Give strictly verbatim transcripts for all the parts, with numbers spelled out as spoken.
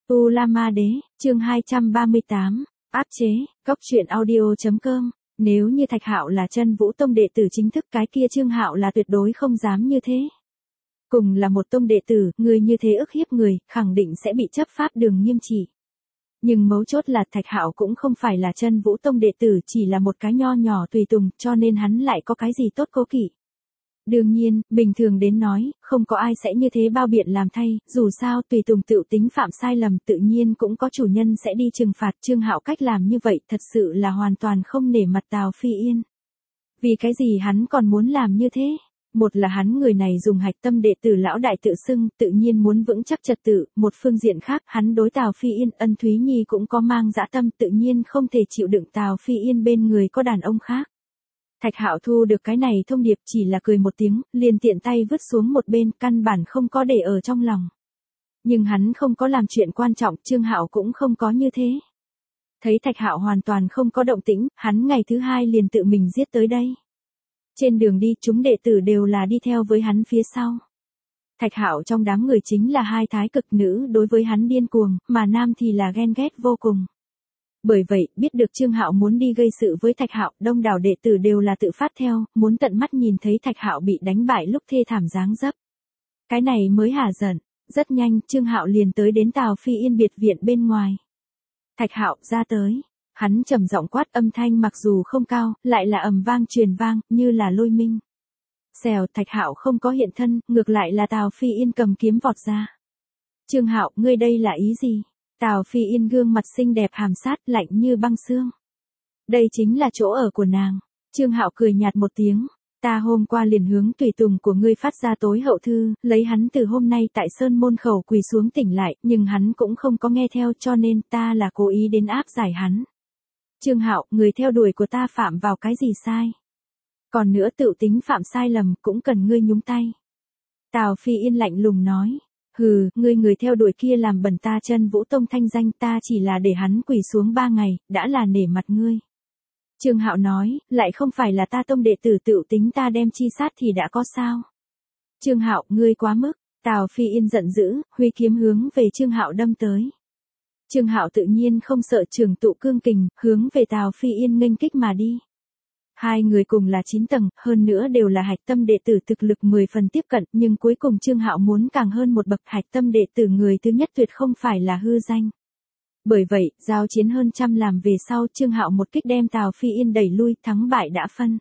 U La Ma Đế, chương hai trăm ba mươi tám, áp chế, cóc truyện audio.com. Nếu như Thạch Hạo là Chân Vũ Tông đệ tử chính thức, cái kia Trương Hạo là tuyệt đối không dám như thế. Cùng là một tông đệ tử, người như thế ức hiếp người, khẳng định sẽ bị chấp pháp đường nghiêm trị. Nhưng mấu chốt là Thạch Hạo cũng không phải là Chân Vũ Tông đệ tử, chỉ là một cái nho nhỏ tùy tùng, cho nên hắn lại có cái gì tốt cố kỵ. Đương nhiên, bình thường đến nói, không có ai sẽ như thế bao biện làm thay, dù sao tùy tùng tự tính phạm sai lầm tự nhiên cũng có chủ nhân sẽ đi trừng phạt. Trương Hạo cách làm như vậy thật sự là hoàn toàn không nể mặt Tào Phi Yên. Vì cái gì hắn còn muốn làm như thế? Một là hắn người này dùng hạch tâm đệ tử lão đại tự xưng, tự nhiên muốn vững chắc trật tự, một phương diện khác hắn đối Tào Phi Yên Ân Thúy Nhi cũng có mang dã tâm, tự nhiên không thể chịu đựng Tào Phi Yên bên người có đàn ông khác. Thạch Hạo thu được cái này thông điệp chỉ là cười một tiếng, liền tiện tay vứt xuống một bên, căn bản không có để ở trong lòng. Nhưng hắn không có làm chuyện quan trọng, Trương Hạo cũng không có như thế. Thấy Thạch Hạo hoàn toàn không có động tĩnh, hắn ngày thứ hai liền tự mình giết tới đây. Trên đường đi, chúng đệ tử đều là đi theo với hắn phía sau. Thạch Hạo trong đám người chính là hai thái cực nữ đối với hắn điên cuồng, mà nam thì là ghen ghét vô cùng. Bởi vậy, biết được Trương Hạo muốn đi gây sự với Thạch Hạo, đông đảo đệ tử đều là tự phát theo, muốn tận mắt nhìn thấy Thạch Hạo bị đánh bại lúc thê thảm dáng dấp. Cái này mới hả giận, rất nhanh, Trương Hạo liền tới đến Tào Phi Yên biệt viện bên ngoài. Thạch Hạo ra tới, hắn trầm giọng quát, âm thanh mặc dù không cao, lại là ầm vang truyền vang, như là lôi minh. Xèo, Thạch Hạo không có hiện thân, ngược lại là Tào Phi Yên cầm kiếm vọt ra. Trương Hạo, ngươi đây là ý gì? Tào Phi Yên gương mặt xinh đẹp hàm sát, lạnh như băng xương. Đây chính là chỗ ở của nàng. Trương Hạo cười nhạt một tiếng. Ta hôm qua liền hướng tùy tùng của ngươi phát ra tối hậu thư, lấy hắn từ hôm nay tại Sơn Môn Khẩu quỳ xuống tỉnh lại, nhưng hắn cũng không có nghe theo, cho nên ta là cố ý đến áp giải hắn. Trương Hạo, người theo đuổi của ta phạm vào cái gì sai? Còn nữa tự tính phạm sai lầm, cũng cần ngươi nhúng tay. Tào Phi Yên lạnh lùng nói. Hừ, ngươi người theo đuổi kia làm bẩn ta Chân Vũ Tông thanh danh, ta chỉ là để hắn quỳ xuống ba ngày, đã là nể mặt ngươi. Trương Hạo nói, lại không phải là ta tông đệ tử tự tính ta đem chi sát thì đã có sao. Trương Hạo, ngươi quá mức. Tào Phi Yên giận dữ, huy kiếm hướng về Trương Hạo đâm tới. Trương Hạo tự nhiên không sợ trường tụ cương kình, hướng về Tào Phi Yên nghênh kích mà đi. Hai người cùng là chín tầng, hơn nữa đều là hạch tâm đệ tử thực lực mười phần tiếp cận, nhưng cuối cùng Trương Hạo muốn càng hơn một bậc, hạch tâm đệ tử người thứ nhất tuyệt không phải là hư danh. Bởi vậy, giao chiến hơn trăm làm về sau, Trương Hạo một kích đem Tào Phi Yên đẩy lui, thắng bại đã phân.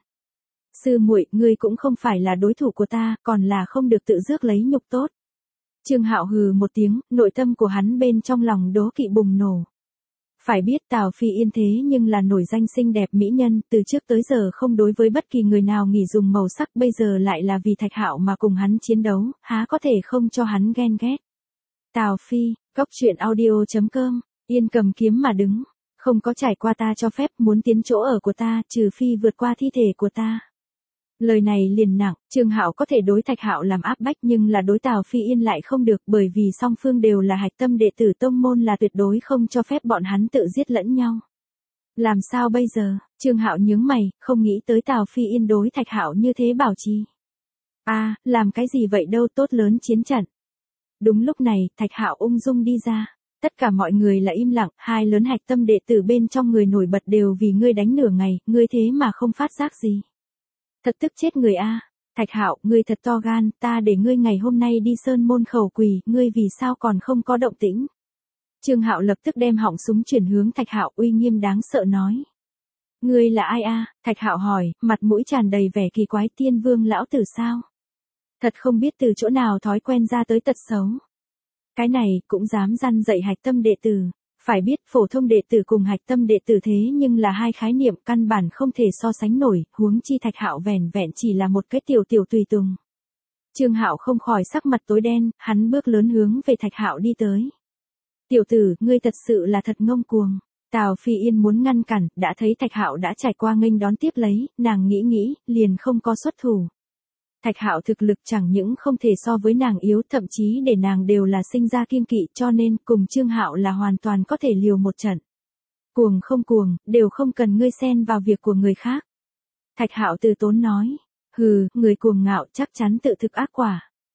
Sư muội, ngươi cũng không phải là đối thủ của ta, còn là không được tự rước lấy nhục tốt. Trương Hạo hừ một tiếng, nội tâm của hắn bên trong lòng đố kỵ bùng nổ. Phải biết Tào Phi Yên thế nhưng là nổi danh xinh đẹp mỹ nhân, từ trước tới giờ không đối với bất kỳ người nào nghỉ dùng màu sắc, bây giờ lại là vì Thạch Hạo mà cùng hắn chiến đấu, há có thể không cho hắn ghen ghét. Tào Phi, cóc truyện audio.com, Yên cầm kiếm mà đứng, không có trải qua ta cho phép, muốn tiến chỗ ở của ta, trừ phi vượt qua thi thể của ta. Lời này liền nặng, Trương Hạo có thể đối Thạch Hạo làm áp bách nhưng là đối Tào Phi Yên lại không được, bởi vì song phương đều là hạch tâm đệ tử tông môn, là tuyệt đối không cho phép bọn hắn tự giết lẫn nhau. Làm sao bây giờ? Trương Hạo nhướng mày, không nghĩ tới Tào Phi Yên đối Thạch Hạo như thế bảo trì. A, à, làm cái gì vậy đâu, tốt lớn chiến trận. Đúng lúc này, Thạch Hạo ung dung đi ra. Tất cả mọi người là im lặng, hai lớn hạch tâm đệ tử bên trong người nổi bật đều vì ngươi đánh nửa ngày, ngươi thế mà không phát giác gì. Thật tức chết người a. Thạch Hạo, ngươi thật to gan, ta để ngươi ngày hôm nay đi Sơn Môn Khẩu quỳ, ngươi vì sao còn không có động tĩnh? Trương Hạo lập tức đem họng súng chuyển hướng Thạch Hạo, uy nghiêm đáng sợ nói. Ngươi là ai a? Thạch Hạo hỏi, mặt mũi tràn đầy vẻ kỳ quái, Tiên Vương lão tử sao? Thật không biết từ chỗ nào thói quen ra tới tật xấu. Cái này cũng dám răn dạy hạch tâm đệ tử. Phải biết phổ thông đệ tử cùng hạch tâm đệ tử thế nhưng là hai khái niệm căn bản không thể so sánh nổi, huống chi Thạch Hạo vẻn vẹn chỉ là một cái tiểu tiểu tùy tùng. Trương Hạo không khỏi sắc mặt tối đen, hắn bước lớn hướng về Thạch Hạo đi tới. Tiểu tử, ngươi thật sự là thật ngông cuồng. Tào Phi Yên muốn ngăn cản, đã thấy Thạch Hạo đã trải qua nghênh đón tiếp lấy, nàng nghĩ nghĩ, liền không có xuất thủ. Thạch Hạo thực lực chẳng những không thể so với nàng yếu, thậm chí để nàng đều là sinh ra kiêng kỵ, cho nên cùng Trương Hạo là hoàn toàn có thể liều một trận. Cuồng không cuồng, đều không cần ngươi xen vào việc của người khác. Thạch Hạo từ tốn nói, hừ, người cuồng ngạo chắc chắn tự thực ác quả.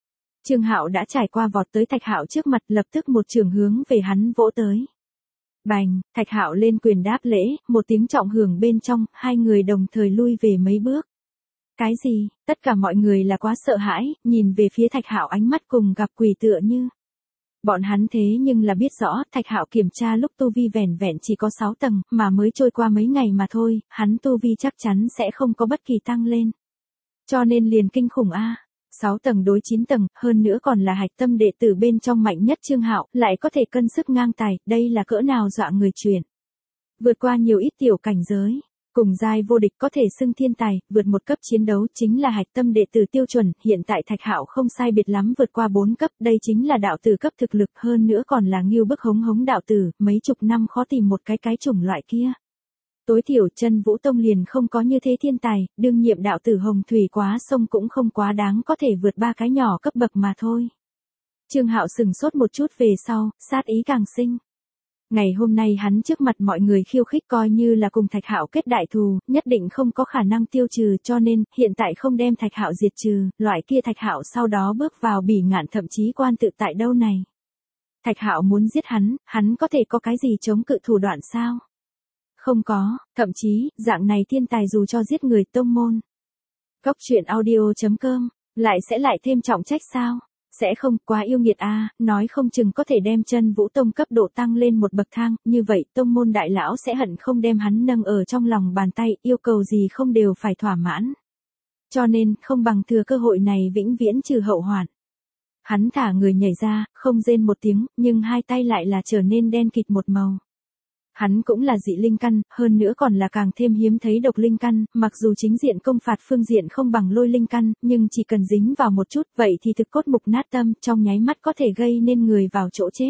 Trương Hạo đã trải qua vọt tới Thạch Hạo trước mặt, lập tức một trường hướng về hắn vỗ tới. Bành, Thạch Hạo lên quyền đáp lễ, một tiếng trọng hưởng bên trong, hai người đồng thời lui về mấy bước. Cái gì? Tất cả mọi người là quá sợ hãi, nhìn về phía Thạch Hạo ánh mắt cùng gặp quỷ tựa như. Bọn hắn thế nhưng là biết rõ, Thạch Hạo kiểm tra lúc tu vi vẻn vẹn chỉ có sáu tầng, mà mới trôi qua mấy ngày mà thôi, hắn tu vi chắc chắn sẽ không có bất kỳ tăng lên. Cho nên liền kinh khủng a. sáu tầng đối chín tầng, hơn nữa còn là hạch tâm đệ tử bên trong mạnh nhất Trương Hạo, lại có thể cân sức ngang tài, đây là cỡ nào dọa người chuyện. Vượt qua nhiều ít tiểu cảnh giới, cùng giai vô địch có thể xưng thiên tài, vượt một cấp chiến đấu chính là hạch tâm đệ tử tiêu chuẩn, hiện tại Thạch Hạo không sai biệt lắm vượt qua bốn cấp, đây chính là đạo tử cấp thực lực, hơn nữa còn là Ngưu Bức hống hống đạo tử, mấy chục năm khó tìm một cái cái chủng loại kia. Tối thiểu Chân Vũ Tông liền không có như thế thiên tài, đương nhiệm đạo tử Hồng Thủy quá sông cũng không quá đáng có thể vượt ba cái nhỏ cấp bậc mà thôi. Trương Hạo sừng sốt một chút về sau, sát ý càng sinh. Ngày hôm nay hắn trước mặt mọi người khiêu khích coi như là cùng Thạch Hạo kết đại thù, nhất định không có khả năng tiêu trừ, cho nên, hiện tại không đem Thạch Hạo diệt trừ, loại kia Thạch Hạo sau đó bước vào bỉ ngạn thậm chí quan tự tại đâu này. Thạch Hạo muốn giết hắn, hắn có thể có cái gì chống cự thủ đoạn sao? Không có, thậm chí, dạng này thiên tài dù cho giết người tông môn. Góc truyện audio chấm com, lại sẽ lại thêm trọng trách sao? Sẽ không, quá yêu nghiệt a, à, nói không chừng có thể đem Chân Vũ Tông cấp độ tăng lên một bậc thang, như vậy tông môn đại lão sẽ hận không đem hắn nâng ở trong lòng bàn tay, yêu cầu gì không đều phải thỏa mãn. Cho nên, không bằng thừa cơ hội này vĩnh viễn trừ hậu hoạn. Hắn thả người nhảy ra, không rên một tiếng, nhưng hai tay lại là trở nên đen kịt một màu. Hắn cũng là dị linh căn, hơn nữa còn là càng thêm hiếm thấy độc linh căn, mặc dù chính diện công phạt phương diện không bằng lôi linh căn, nhưng chỉ cần dính vào một chút, vậy thì thực cốt mục nát tâm, trong nháy mắt có thể gây nên người vào chỗ chết.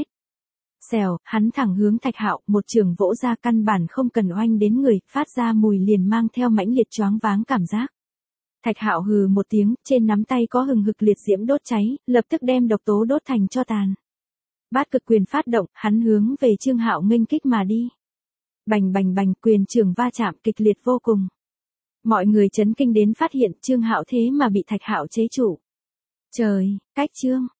Xèo, hắn thẳng hướng Thạch Hạo, một trường vỗ ra căn bản không cần oanh đến người, phát ra mùi liền mang theo mãnh liệt choáng váng cảm giác. Thạch Hạo hừ một tiếng, trên nắm tay có hừng hực liệt diễm đốt cháy, lập tức đem độc tố đốt thành tro tàn. Bát cực quyền phát động, hắn hướng về Trương Hạo nghênh kích mà đi. Bành bành bành, quyền trường va chạm kịch liệt vô cùng. Mọi người chấn kinh đến phát hiện Trương Hạo thế mà bị Thạch Hạo chế trụ. Trời, cách Trương,